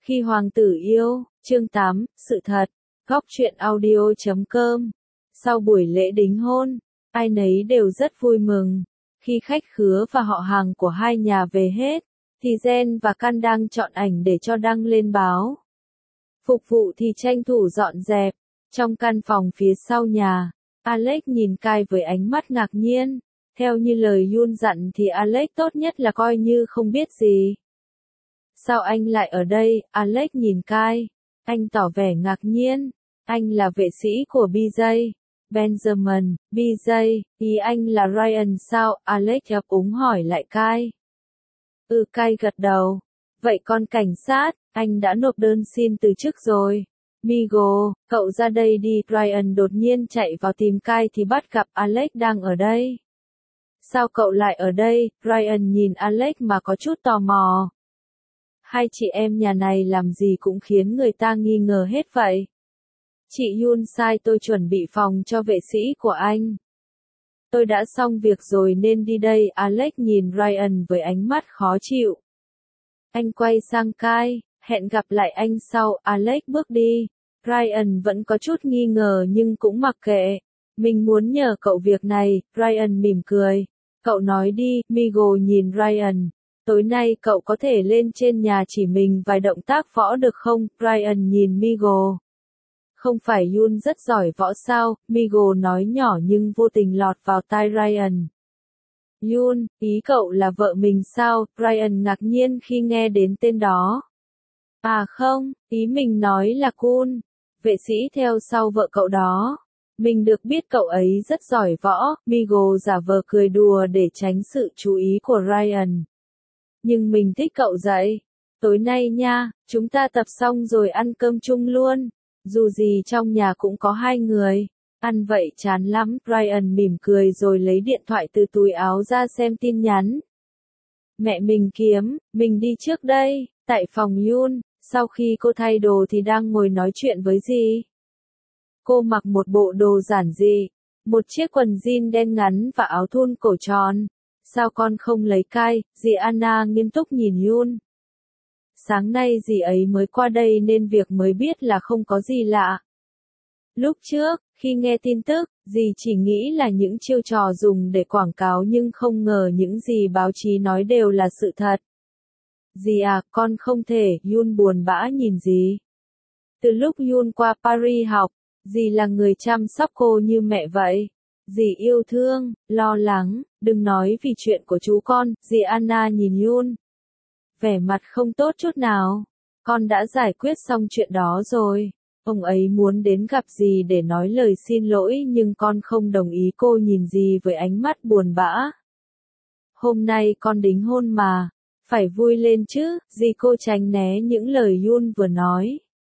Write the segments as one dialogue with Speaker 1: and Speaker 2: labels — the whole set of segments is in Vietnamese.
Speaker 1: Khi hoàng tử yêu, chương 8, sự thật, góc truyện audio.com. Sau buổi lễ đính hôn, ai nấy đều rất vui mừng. Khi khách khứa và họ hàng của hai nhà về hết, thì Jen và Can đang chọn ảnh để cho đăng lên báo. Phục vụ thì tranh thủ dọn dẹp. Trong căn phòng phía sau nhà, Alex nhìn Kai với ánh mắt ngạc nhiên. Theo như lời Yoon dặn thì Alex tốt nhất là coi như không biết gì. Sao anh lại ở đây? Alex nhìn Kai. Anh tỏ vẻ ngạc nhiên. Anh là vệ sĩ của BJ. Benjamin, BJ, ý anh là Ryan sao? Alex ấp úng hỏi lại Kai. Kai gật đầu. Vậy con cảnh sát, anh đã nộp đơn xin từ chức rồi. Migo, cậu ra đây đi. Ryan đột nhiên chạy vào tìm Kai thì bắt gặp Alex đang ở đây. Sao cậu lại ở đây? Ryan nhìn Alex mà có chút tò mò. Hai chị em nhà này làm gì cũng khiến người ta nghi ngờ hết vậy. Chị Yoon sai tôi chuẩn bị phòng cho vệ sĩ của anh. Tôi đã xong việc rồi nên đi đây. Alex nhìn Ryan với ánh mắt khó chịu. Anh quay sang Kai, hẹn gặp lại anh sau. Alex bước đi. Ryan vẫn có chút nghi ngờ nhưng cũng mặc kệ. Mình muốn nhờ cậu việc này. Ryan mỉm cười. Cậu nói đi. Migo nhìn Ryan. Tối nay cậu có thể lên trên nhà chỉ mình vài động tác võ được không? Ryan nhìn Migo. Không phải Yoon rất giỏi võ sao? Migo nói nhỏ nhưng vô tình lọt vào tai Ryan. Yoon, ý cậu là vợ mình sao? Ryan ngạc nhiên khi nghe đến tên đó. À không, ý mình nói là Kun, vệ sĩ theo sau vợ cậu đó. Mình được biết cậu ấy rất giỏi võ. Migo giả vờ cười đùa để tránh sự chú ý của Ryan. Nhưng mình thích cậu dậy. Tối nay nha, chúng ta tập xong rồi ăn cơm chung luôn. Dù gì trong nhà cũng có hai người. Ăn vậy chán lắm. Ryan mỉm cười rồi lấy điện thoại từ túi áo ra xem tin nhắn. Mẹ mình kiếm, mình đi trước đây. Tại phòng Yoon, sau khi cô thay đồ thì đang ngồi nói chuyện với dì. Cô mặc một bộ đồ giản dị. Một chiếc quần jean đen ngắn và áo thun cổ tròn. Sao con không lấy Kai? Dì Anna nghiêm túc nhìn Yoon. Sáng nay dì ấy mới qua đây nên việc mới biết là không có gì lạ. Lúc trước, khi nghe tin tức, dì chỉ nghĩ là những chiêu trò dùng để quảng cáo nhưng không ngờ những gì báo chí nói đều là sự thật. Dì à, con không thể. Yoon buồn bã nhìn dì. Từ lúc Yoon qua Paris học, dì là người chăm sóc cô như mẹ vậy. Dì yêu thương, lo lắng, đừng nói vì chuyện của chú con. Dì Anna nhìn Yoon. Vẻ mặt không tốt chút nào. Con đã giải quyết xong chuyện đó rồi. Ông ấy muốn đến gặp dì để nói lời xin lỗi nhưng con không đồng ý. Cô nhìn dì với ánh mắt buồn bã. Hôm nay con đính hôn mà. Phải vui lên chứ. Dì cô tránh né những lời Yoon vừa nói.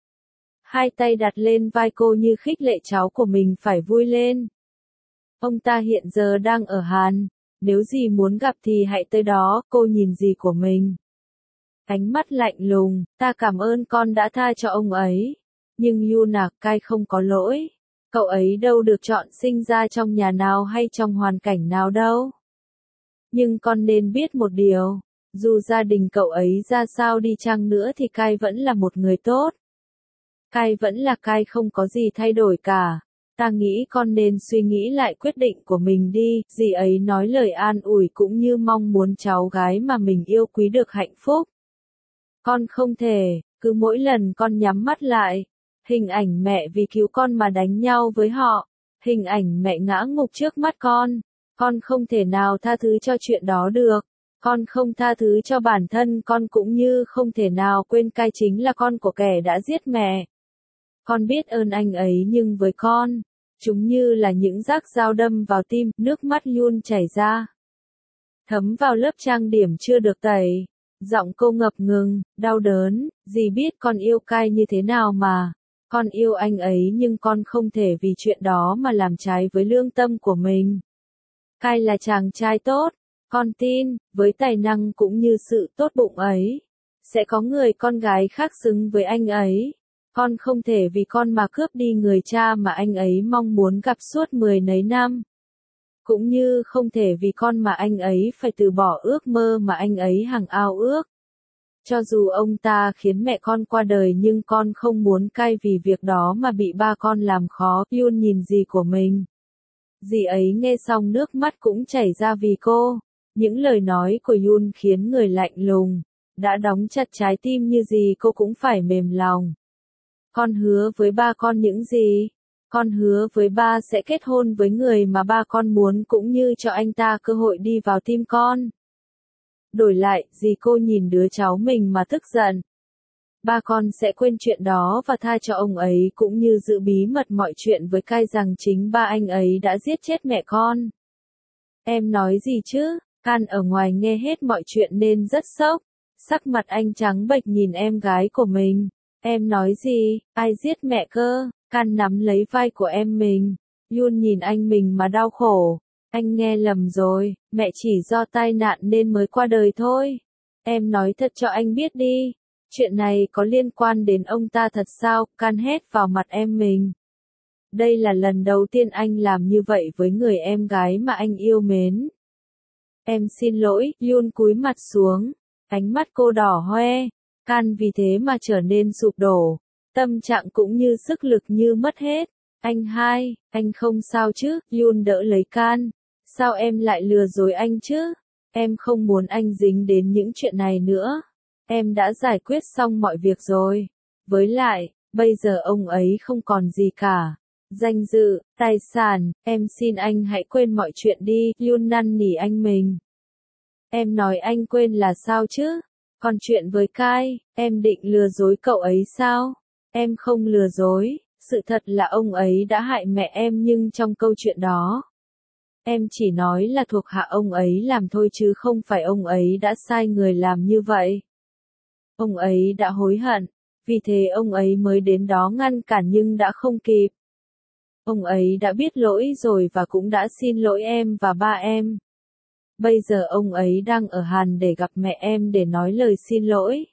Speaker 1: Hai tay đặt lên vai cô như khích lệ cháu của mình phải vui lên. Ông ta hiện giờ đang ở Hàn. Nếu dì muốn gặp thì hãy tới đó. Cô nhìn dì của mình. Ánh mắt lạnh lùng, ta cảm ơn con đã tha cho ông ấy. Nhưng Yoon à, Kai không có lỗi. Cậu ấy đâu được chọn sinh ra trong nhà nào hay trong hoàn cảnh nào đâu. Nhưng con nên biết một điều. Dù gia đình cậu ấy ra sao đi chăng nữa thì Kai vẫn là một người tốt. Kai vẫn là Kai, không có gì thay đổi cả. Ta nghĩ con nên suy nghĩ lại quyết định của mình đi. Dì ấy nói lời an ủi cũng như mong muốn cháu gái mà mình yêu quý được hạnh phúc. Con không thể, cứ mỗi lần con nhắm mắt lại, hình ảnh mẹ vì cứu con mà đánh nhau với họ, hình ảnh mẹ ngã ngục trước mắt con không thể nào tha thứ cho chuyện đó được. Con không tha thứ cho bản thân con cũng như không thể nào quên Kai chính là con của kẻ đã giết mẹ. Con biết ơn anh ấy nhưng với con, chúng như là những rác dao đâm vào tim. Nước mắt Yoon chảy ra, thấm vào lớp trang điểm chưa được tẩy. Giọng cô ngập ngừng, đau đớn. Dì biết con yêu Kai như thế nào mà. Con yêu anh ấy nhưng con không thể vì chuyện đó mà làm trái với lương tâm của mình. Kai là chàng trai tốt. Con tin, với tài năng cũng như sự tốt bụng ấy, sẽ có người con gái khác xứng với anh ấy. Con không thể vì con mà cướp đi người cha mà anh ấy mong muốn gặp suốt 10 nấy năm. Cũng như không thể vì con mà anh ấy phải từ bỏ ước mơ mà anh ấy hằng ao ước. Cho dù ông ta khiến mẹ con qua đời nhưng con không muốn cai vì việc đó mà bị ba con làm khó. Yoon nhìn dì của mình. Dì ấy nghe xong nước mắt cũng chảy ra vì cô. Những lời nói của Yoon khiến người lạnh lùng, đã đóng chặt trái tim như gì cô cũng phải mềm lòng. Con hứa với ba con những gì? Con hứa với ba sẽ kết hôn với người mà ba con muốn cũng như cho anh ta cơ hội đi vào tim con. Đổi lại, dì cô nhìn đứa cháu mình mà tức giận. Ba con sẽ quên chuyện đó và tha cho ông ấy cũng như giữ bí mật mọi chuyện với Kai rằng chính ba anh ấy đã giết chết mẹ con. Em nói gì chứ? Can ở ngoài nghe hết mọi chuyện nên rất sốc. Sắc mặt anh trắng bệch nhìn em gái của mình. Em nói gì? Ai giết mẹ cơ? Can nắm lấy vai của em mình. Yoon nhìn anh mình mà đau khổ. Anh nghe lầm rồi, mẹ chỉ do tai nạn nên mới qua đời thôi. Em nói thật cho anh biết đi. Chuyện này có liên quan đến ông ta thật sao? Can hét vào mặt em mình. Đây là lần đầu tiên anh làm như vậy với người em gái mà anh yêu mến. Em xin lỗi, Yoon cúi mặt xuống. Ánh mắt cô đỏ hoe. Can vì thế mà trở nên sụp đổ. Tâm trạng cũng như sức lực như mất hết. Anh không sao chứ? Yoon đỡ lấy Can. Sao em lại lừa dối anh chứ? Em không muốn anh dính đến những chuyện này nữa. Em đã giải quyết xong mọi việc rồi. Với lại, bây giờ ông ấy không còn gì cả. Danh dự, tài sản, em xin anh hãy quên mọi chuyện đi. Yoon năn nỉ anh mình. Em nói anh quên là sao chứ? Còn chuyện với Kai, em định lừa dối cậu ấy sao? Em không lừa dối, sự thật là ông ấy đã hại mẹ em nhưng trong câu chuyện đó, em chỉ nói là thuộc hạ ông ấy làm thôi chứ không phải ông ấy đã sai người làm như vậy. Ông ấy đã hối hận, vì thế ông ấy mới đến đó ngăn cản nhưng đã không kịp. Ông ấy đã biết lỗi rồi và cũng đã xin lỗi em và ba em. Bây giờ ông ấy đang ở Hàn để gặp mẹ em để nói lời xin lỗi.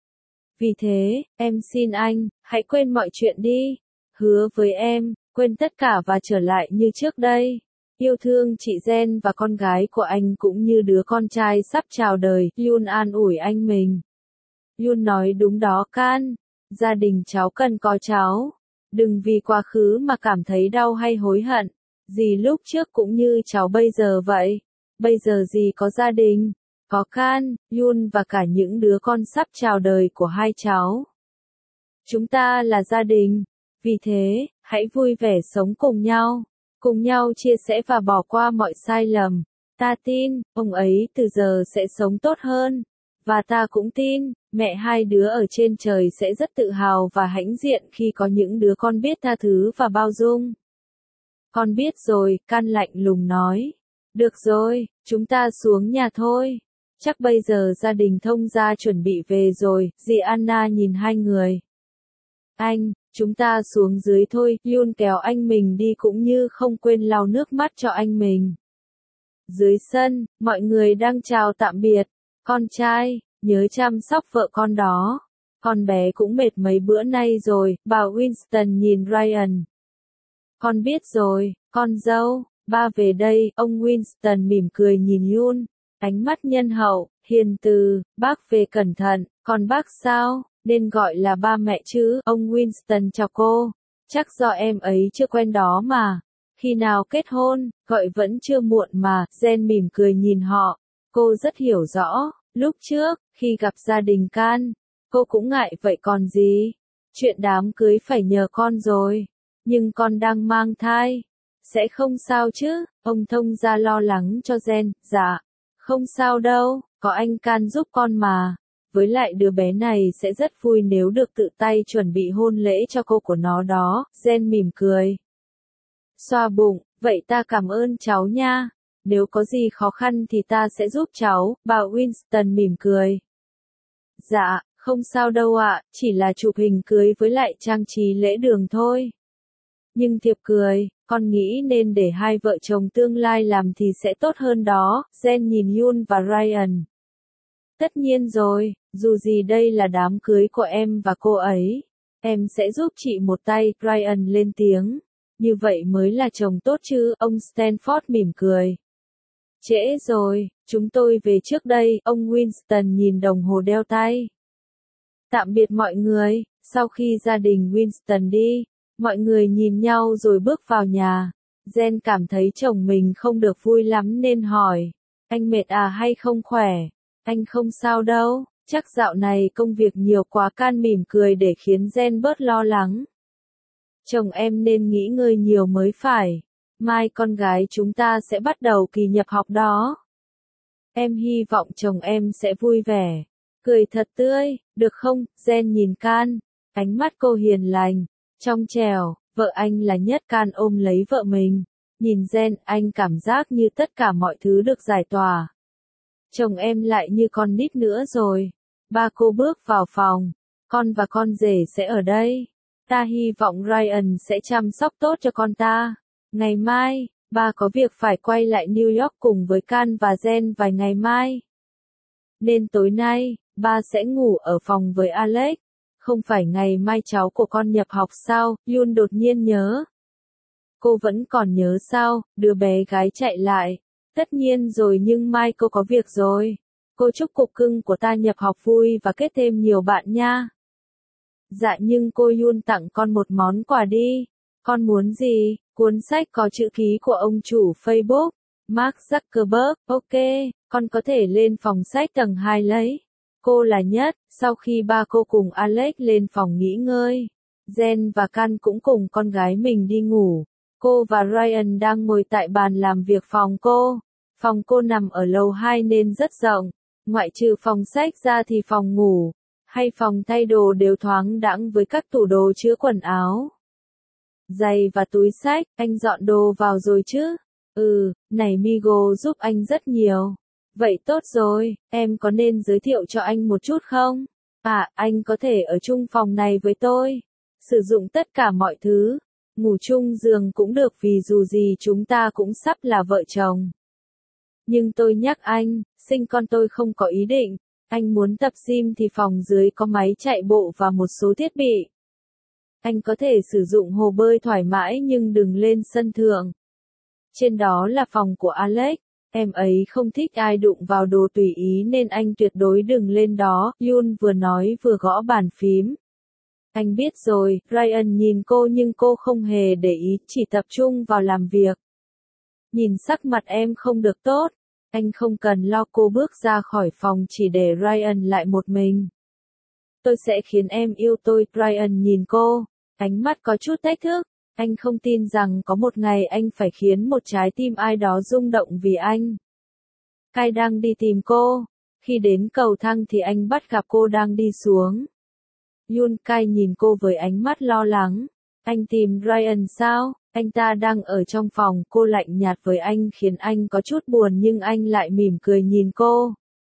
Speaker 1: Vì thế, em xin anh, hãy quên mọi chuyện đi. Hứa với em, quên tất cả và trở lại như trước đây. Yêu thương chị Jen và con gái của anh cũng như đứa con trai sắp chào đời. Yoon an ủi anh mình. Yoon nói đúng đó Can. Gia đình cháu cần có cháu. Đừng vì quá khứ mà cảm thấy đau hay hối hận. Dì lúc trước cũng như cháu bây giờ vậy. Bây giờ dì có gia đình. Có Can, Yoon và cả những đứa con sắp chào đời của hai cháu. Chúng ta là gia đình. Vì thế, hãy vui vẻ sống cùng nhau. Cùng nhau chia sẻ và bỏ qua mọi sai lầm. Ta tin, ông ấy từ giờ sẽ sống tốt hơn. Và ta cũng tin, mẹ hai đứa ở trên trời sẽ rất tự hào và hãnh diện khi có những đứa con biết tha thứ và bao dung. Con biết rồi, Can lạnh lùng nói. Được rồi, chúng ta xuống nhà thôi. Chắc bây giờ gia đình Thông gia chuẩn bị về rồi, dì Anna nhìn hai người. Anh, chúng ta xuống dưới thôi, Yoon kéo anh mình đi cũng như không quên lau nước mắt cho anh mình. Dưới sân, mọi người đang chào tạm biệt. Con trai, nhớ chăm sóc vợ con đó. Con bé cũng mệt mấy bữa nay rồi, bà Winston nhìn Ryan. Con biết rồi, con dâu, ba về đây, ông Winston mỉm cười nhìn Yoon. Ánh mắt nhân hậu, hiền từ, bác về cẩn thận, còn bác sao, nên gọi là ba mẹ chứ, ông Winston chào cô. Chắc do em ấy chưa quen đó mà. Khi nào kết hôn, gọi vẫn chưa muộn mà, Jen mỉm cười nhìn họ. Cô rất hiểu rõ, lúc trước, khi gặp gia đình Can, cô cũng ngại vậy còn gì. Chuyện đám cưới phải nhờ con rồi. Nhưng con đang mang thai. Sẽ không sao chứ, ông Thông gia lo lắng cho Jen, dạ. Không sao đâu, có anh Can giúp con mà. Với lại đứa bé này sẽ rất vui nếu được tự tay chuẩn bị hôn lễ cho cô của nó đó, Jen mỉm cười. Xoa bụng, vậy ta cảm ơn cháu nha. Nếu có gì khó khăn thì ta sẽ giúp cháu, bà Winston mỉm cười. Dạ, không sao đâu ạ, chỉ là chụp hình cưới với lại trang trí lễ đường thôi. Nhưng thiệp cười, con nghĩ nên để hai vợ chồng tương lai làm thì sẽ tốt hơn đó, Jen nhìn Yoon và Ryan. Tất nhiên rồi, dù gì đây là đám cưới của em và cô ấy. Em sẽ giúp chị một tay, Ryan lên tiếng. Như vậy mới là chồng tốt chứ, ông Stanford mỉm cười. Trễ rồi, chúng tôi về trước đây, ông Winston nhìn đồng hồ đeo tay. Tạm biệt mọi người, sau khi gia đình Winston đi, mọi người nhìn nhau rồi bước vào nhà. Jen cảm thấy chồng mình không được vui lắm nên hỏi, anh mệt à hay không khỏe? Anh không sao đâu, chắc dạo này công việc nhiều quá. Can mỉm cười để khiến Jen bớt lo lắng. Chồng em nên nghỉ ngơi nhiều mới phải. Mai con gái chúng ta sẽ bắt đầu kỳ nhập học đó. Em hy vọng chồng em sẽ vui vẻ. Cười thật tươi, được không? Jen nhìn Can. Ánh mắt cô hiền lành, trong trẻo, vợ anh là nhất. Can ôm lấy vợ mình. Nhìn Jen, anh cảm giác như tất cả mọi thứ được giải tỏa. Chồng em lại như con nít nữa rồi. Ba cô bước vào phòng. Con và con rể sẽ ở đây. Ta hy vọng Ryan sẽ chăm sóc tốt cho con ta. Ngày mai, ba có việc phải quay lại New York cùng với Can và Jen vài ngày mai. Nên tối nay, ba sẽ ngủ ở phòng với Alex. Không phải ngày mai cháu của con nhập học sao? Yoon đột nhiên nhớ. Cô vẫn còn nhớ sao? Đứa bé gái chạy lại. Tất nhiên rồi, nhưng mai cô có việc rồi. Cô chúc cục cưng của ta nhập học vui và kết thêm nhiều bạn nha. Dạ nhưng cô Yoon tặng con một món quà đi. Con muốn gì? Cuốn sách có chữ ký của ông chủ Facebook, Mark Zuckerberg. Ok, con có thể lên phòng sách tầng 2 lấy. Cô là nhất. Sau khi ba cô cùng Alex lên phòng nghỉ ngơi, Jen và Can cũng cùng con gái mình đi ngủ. Cô và Ryan đang ngồi tại bàn làm việc phòng cô. Phòng cô nằm ở lầu 2 nên rất rộng. Ngoại trừ phòng sách ra thì phòng ngủ hay phòng thay đồ đều thoáng đãng với các tủ đồ chứa quần áo, giày và túi xách. Anh dọn đồ vào rồi chứ? Này Migo giúp anh rất nhiều. Vậy tốt rồi, em có nên giới thiệu cho anh một chút không? Anh có thể ở chung phòng này với tôi. Sử dụng tất cả mọi thứ. Ngủ chung giường cũng được vì dù gì chúng ta cũng sắp là vợ chồng. Nhưng tôi nhắc anh, sinh con tôi không có ý định. Anh muốn tập gym thì phòng dưới có máy chạy bộ và một số thiết bị. Anh có thể sử dụng hồ bơi thoải mái nhưng đừng lên sân thượng. Trên đó là phòng của Alex. Em ấy không thích ai đụng vào đồ tùy ý nên anh tuyệt đối đừng lên đó. Yoon vừa nói vừa gõ bàn phím. Anh biết rồi. Ryan nhìn cô nhưng cô không hề để ý, chỉ tập trung vào làm việc. Nhìn sắc mặt em không được tốt. Anh không cần lo. Cô bước ra khỏi phòng chỉ để Ryan lại một mình. Tôi sẽ khiến em yêu tôi. Ryan nhìn cô, ánh mắt có chút thách thức. Anh không tin rằng có một ngày anh phải khiến một trái tim ai đó rung động vì anh. Kai đang đi tìm cô. Khi đến cầu thang thì anh bắt gặp cô đang đi xuống. Yoon. Kai nhìn cô với ánh mắt lo lắng. Anh tìm Ryan sao? Anh ta đang ở trong phòng. Cô lạnh nhạt với anh khiến anh có chút buồn nhưng anh lại mỉm cười nhìn cô.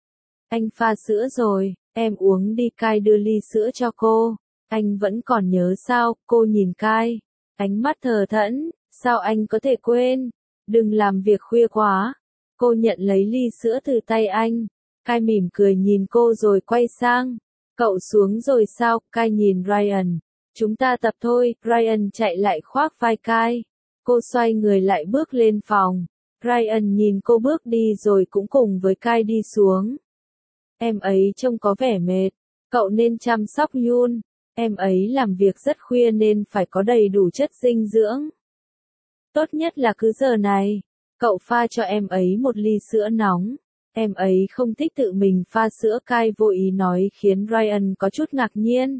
Speaker 1: Anh pha sữa rồi, em uống đi. Kai đưa ly sữa cho cô. Anh vẫn còn nhớ sao? Cô nhìn Kai, ánh mắt thờ thẫn. Sao anh có thể quên? Đừng làm việc khuya quá. Cô nhận lấy ly sữa từ tay anh. Kai mỉm cười nhìn cô rồi quay sang. Cậu xuống rồi sao? Kai nhìn Ryan. Chúng ta tập thôi. Ryan chạy lại khoác vai Kai. Cô xoay người lại bước lên phòng. Ryan nhìn cô bước đi rồi cũng cùng với Kai đi xuống. Em ấy trông có vẻ mệt. Cậu nên chăm sóc Yoon. Em ấy làm việc rất khuya nên phải có đầy đủ chất dinh dưỡng. Tốt nhất là cứ giờ này. Cậu pha cho em ấy một ly sữa nóng. Em ấy không thích tự mình pha sữa. Kai vô ý nói khiến Ryan có chút ngạc nhiên.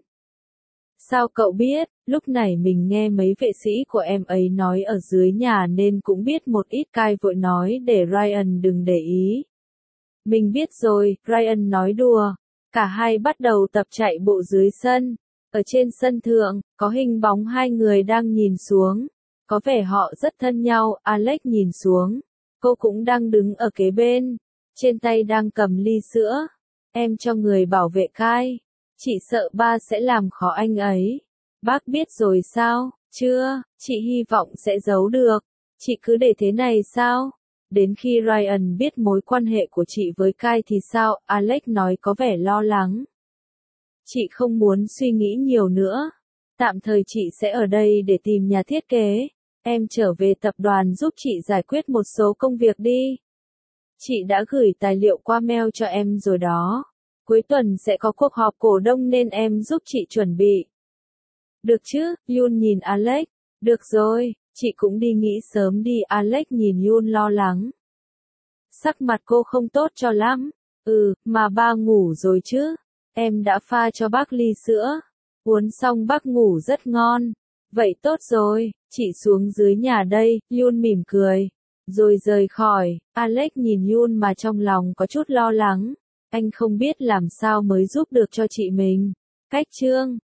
Speaker 1: Sao cậu biết? Lúc này mình nghe mấy vệ sĩ của em ấy nói ở dưới nhà nên cũng biết một ít. Kai vội nói để Ryan đừng để ý. Mình biết rồi, Ryan nói đùa. Cả hai bắt đầu tập chạy bộ dưới sân. Ở trên sân thượng, có hình bóng hai người đang nhìn xuống. Có vẻ họ rất thân nhau. Alex nhìn xuống. Cô cũng đang đứng ở kế bên. Trên tay đang cầm ly sữa. Em cho người bảo vệ Kai. Chị sợ ba sẽ làm khó anh ấy. Bác biết rồi sao? Chưa, chị hy vọng sẽ giấu được. Chị cứ để thế này sao? Đến khi Ryan biết mối quan hệ của chị với Kai thì sao? Alex nói có vẻ lo lắng. Chị không muốn suy nghĩ nhiều nữa. Tạm thời chị sẽ ở đây để tìm nhà thiết kế. Em trở về tập đoàn giúp chị giải quyết một số công việc đi. Chị đã gửi tài liệu qua mail cho em rồi đó. Cuối tuần sẽ có cuộc họp cổ đông nên em giúp chị chuẩn bị. Được chứ, Yoon nhìn Alex. Được rồi, chị cũng đi nghỉ sớm đi. Alex nhìn Yoon lo lắng. Sắc mặt cô không tốt cho lắm. Mà ba ngủ rồi chứ. Em đã pha cho bác ly sữa. Uống xong bác ngủ rất ngon. Vậy tốt rồi, chị xuống dưới nhà đây. Yoon mỉm cười. Rồi rời khỏi. Alex nhìn Yoon mà trong lòng có chút lo lắng. Anh không biết làm sao mới giúp được cho chị mình. Cách chương